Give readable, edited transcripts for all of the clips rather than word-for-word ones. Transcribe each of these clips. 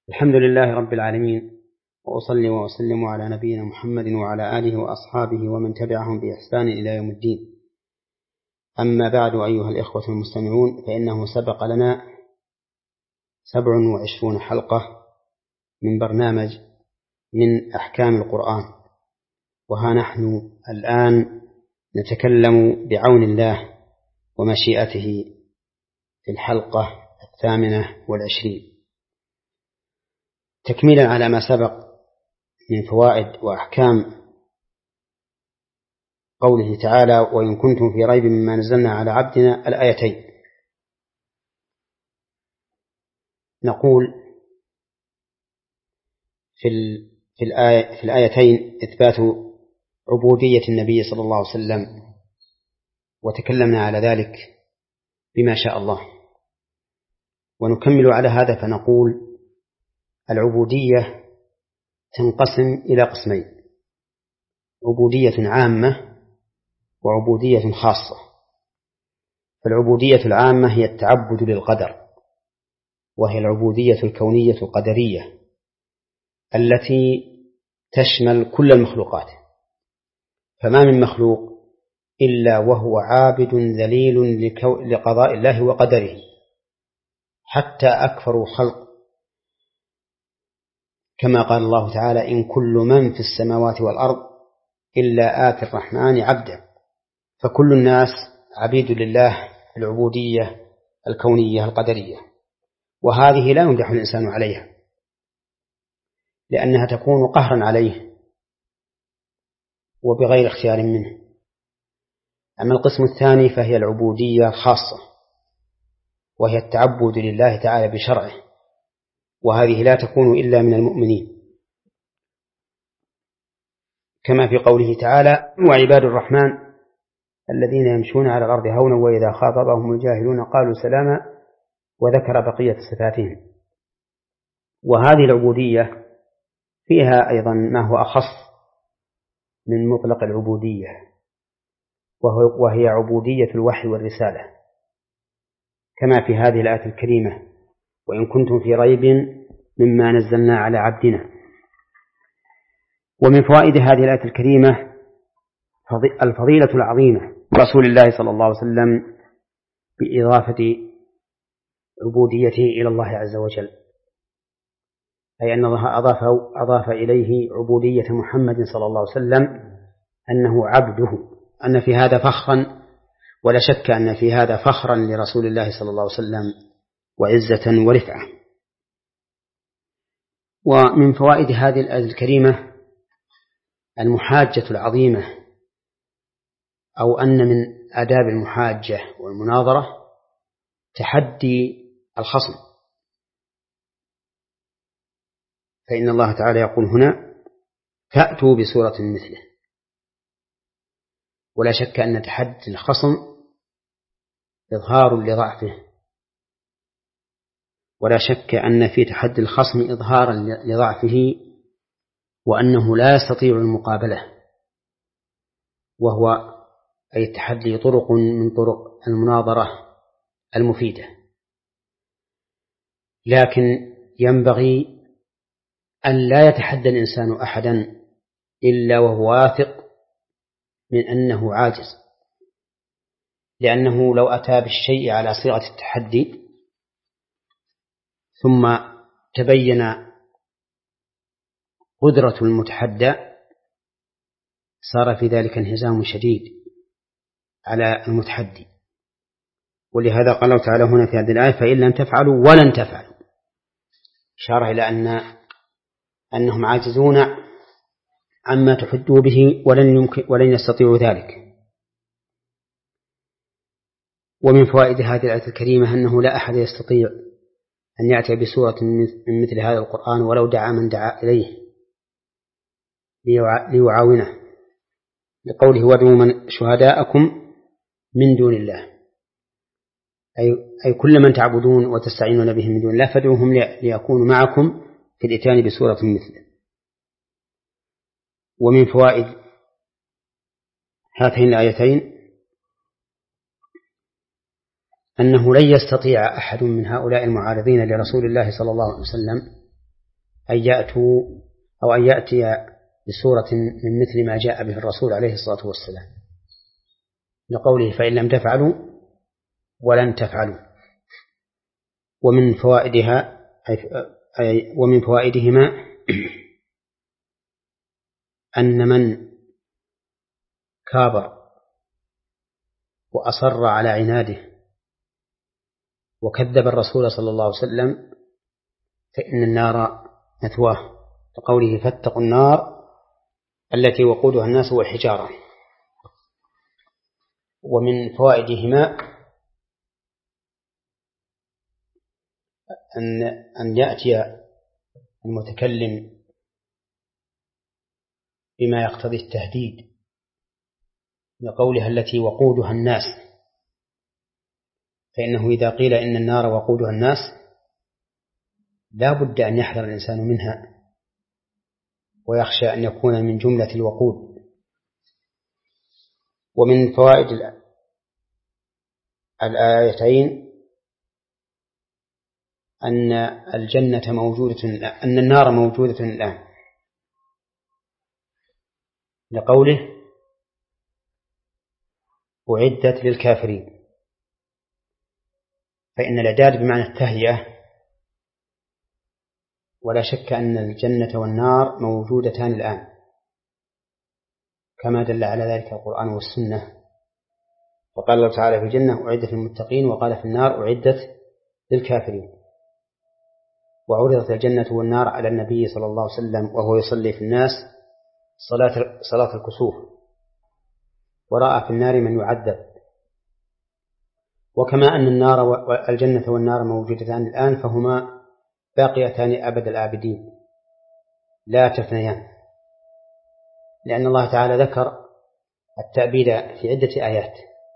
الحمد لله رب العالمين، وأصلي وأسلم على نبينا محمد وعلى آله وأصحابه ومن تبعهم بإحسان إلى يوم الدين. أما بعد، أيها الإخوة المستمعون، فإنه سبق لنا 27 حلقة من برنامج من أحكام القرآن، وها نحن الآن نتكلم بعون الله ومشيئته في الحلقة 28 تكميلا على ما سبق من فوائد وأحكام قوله تعالى: وإن كنتم في ريب مما نزلنا على عبدنا، الآيتين. نقول في الآيتين إثبات عبودية النبي صلى الله عليه وسلم، وتكلمنا على ذلك بما شاء الله. ونكمل على هذا فنقول: العبودية تنقسم إلى قسمين: عبودية عامة وعبودية خاصة. فالعبودية العامة هي التعبد للقدر، وهي العبودية الكونية القدرية التي تشمل كل المخلوقات، فما من مخلوق إلا وهو عابد ذليل لقضاء الله وقدره، حتى أكثر خلق، كما قال الله تعالى: إن كل من في السماوات والأرض إلا آتي الرحمن عبدا. فكل الناس عبيد لله العبودية الكونية القدرية، وهذه لا يمدح الإنسان عليها، لأنها تكون قهرا عليه وبغير اختيار منه. أما القسم الثاني فهي العبودية الخاصة، وهي التعبد لله تعالى بشرعه، وهذه لا تكون إلا من المؤمنين، كما في قوله تعالى: وعباد الرحمن الذين يمشون على الأرض هونا وإذا خاطبهم الجاهلون قالوا سلاما، وذكر بقية صفاتهم. وهذه العبودية فيها أيضا ما هو أخص من مطلق العبودية، وهي عبودية الوحي والرسالة، كما في هذه الآية الكريمة: وإن كنتم في ريب مما نزلنا على عبدنا. ومن فوائد هذه الآية الكريمة الفضيلة العظيمة رسول الله صلى الله عليه وسلم بإضافة عبوديته إلى الله عز وجل، أي أن الله أضاف إليه عبودية محمد صلى الله عليه وسلم، أنه عبده، أن في هذا فخرا، ولا شك أن في هذا فخرا لرسول الله صلى الله عليه وسلم وعزة ورفعة. ومن فوائد هذه الآية الكريمة المحاجة العظيمة، أو أن من آداب المحاجة والمناظرة تحدي الخصم، فإن الله تعالى يقول هنا: فأتوا بسورة مثله. ولا شك أن تحدي الخصم إظهار لضعفه، ولا شك أن في تحدي الخصم إظهارا لضعفه، وأنه لا يستطيع المقابلة، وهو أي التحدي طرق من طرق المناظرة المفيدة. لكن ينبغي أن لا يتحدى الإنسان أحدا إلا وهو واثق من أنه عاجز، لأنه لو أتى بالشيء على صيغة التحدي ثم تبين قدرة المتحدى صار في ذلك انهزام شديد على المتحدي. ولهذا قال الله تعالى هنا في هذه الآية: فإن لم تفعلوا ولن تفعلوا، إشارة إلى أنهم عاجزون عما تحدوا به ولن يستطيعوا ذلك. ومن فوائد هذه الآية الكريمة أنه لا أحد يستطيع أن يأتي بسورة من مثل هذا القرآن ولو دعا من دعا إليه ليعاونه، لقوله: وادعوا من شهداءكم من دون الله، أي كل من تعبدون وتستعينون بهم من دون الله فادعوهم ليكونوا معكم في الإتيان بسورة مثله. ومن فوائد هاتين الآيتين أنه لن يستطيع أحد من هؤلاء المعارضين لرسول الله صلى الله عليه وسلم أن يأتوا أو أن يأتي بسورة من مثل ما جاء به الرسول عليه الصلاة والسلام، لقوله فإن لم تفعلوا ولن تفعلوا. ومن فوائدها ومن فوائدهما أن من كابر وأصر على عناده وكذب الرسول صلى الله عليه وسلم فإن النار مثواه، لقوله فاتقوا النار التي وقودها الناس والحجارة. ومن فوائدهما أن يأتي المتكلم بما يقتضي التهديد، لقولها التي وقودها الناس، فإنه إذا قيل إن النار وقودها الناس لا بد أن يحذر الإنسان منها ويخشى أن يكون من جملة الوقود. ومن فوائد الآيتين أن الجنة موجودة، أن النار موجودة الآن، لقوله أعدت للكافرين، فإن الإعداد بمعنى التهيئة، ولا شك أن الجنة والنار موجودتان الآن كما دل على ذلك القرآن والسنة. وقال الله تعالى في الجنة أعدت للمتقين، وقال في النار أعدت للكافرين. وعرضت الجنة والنار على النبي صلى الله عليه وسلم وهو يصلي في الناس صلاة الكسوف، ورأى في النار من يعذب. وكما أن النار والجنة والنار موجودتان الآن فهما باقيتان أبد الآبدين لا تفنيان، لأن الله تعالى ذكر التأبيد في عدة آيات.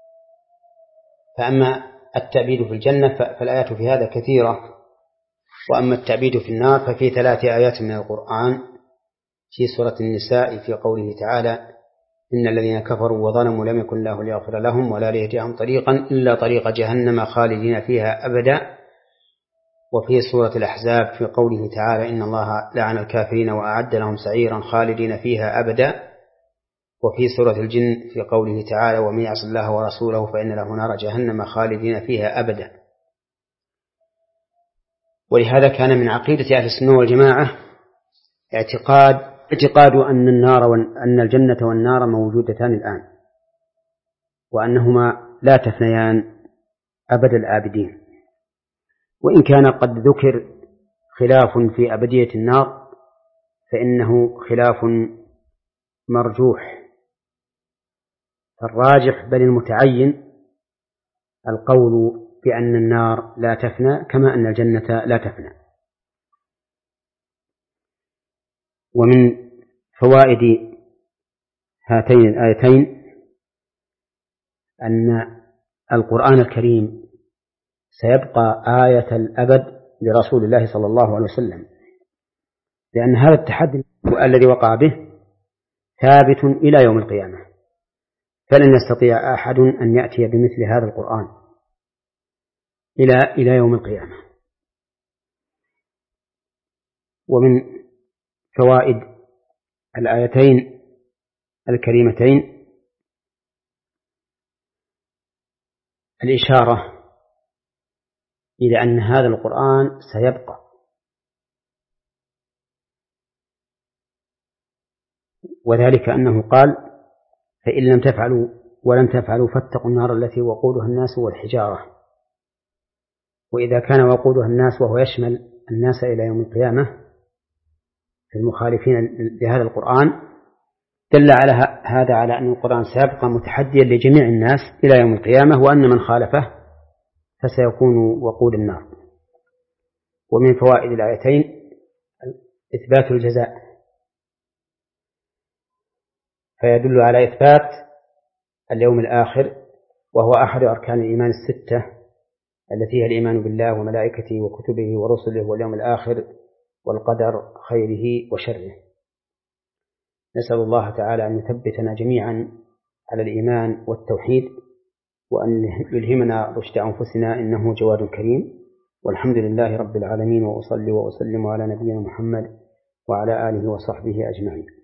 فأما التأبيد في الجنة فالآيات في هذا كثيرة، وأما التأبيد في النار ففي 3 آيات من القرآن في سورة النساء في قوله تعالى إن الذين كفروا وظلموا لم يكن الله ليغفر لهم ولا ليهديهم طريقا إلا طريق جهنم خالدين فيها أبدا. وفي سورة الأحزاب في قوله تعالى إن الله لعن الكافرين وأعد لهم سعيرا خالدين فيها أبدا. وفي سورة الجن في قوله تعالى ومن يعص الله ورسوله فإن له نار جهنم خالدين فيها أبدا. ولهذا كان من عقيدة أهل السنة والجماعة اعتقاد أن الجنة والنار موجودتان الآن، وأنهما لا تفنيان أبد الآبدين. وإن كان قد ذكر خلاف في أبدية النار فإنه خلاف مرجوح، الراجح بل المتعين القول بأن النار لا تفنى كما أن الجنة لا تفنى. ومن فوائد هاتين الآيتين أن القرآن الكريم سيبقى آية الأبد لرسول الله صلى الله عليه وسلم، لأن هذا التحدي الذي وقع به ثابت إلى يوم القيامة، فلن يستطيع أحد أن يأتي بمثل هذا القرآن إلى يوم القيامة. ومن فوائد الآيتين الكريمتين الإشارة إلى أن هذا القرآن سيبقى، وذلك أنه قال فإن لم تفعلوا ولن تفعلوا فاتقوا النار التي وقودها الناس والحجارة. وإذا كان وقودها الناس وهو يشمل الناس إلى يوم القيامة في المخالفين لهذا القرآن دل على هذا على أن القرآن سيبقى متحديا لجميع الناس إلى يوم القيامة، وأن من خالفه فسيكون وقود النار. ومن فوائد الآيتين إثبات الجزاء، فيدل على إثبات اليوم الآخر، وهو أحد أركان الإيمان 6 التي هي الإيمان بالله وملائكته وكتبه ورسله واليوم الآخر والقدر خيره وشره. نسأل الله تعالى أن يثبتنا جميعا على الإيمان والتوحيد، وأن يلهمنا رشد أنفسنا إنه جواد كريم. والحمد لله رب العالمين، وأصلي وأسلم على نبينا محمد وعلى آله وصحبه أجمعين.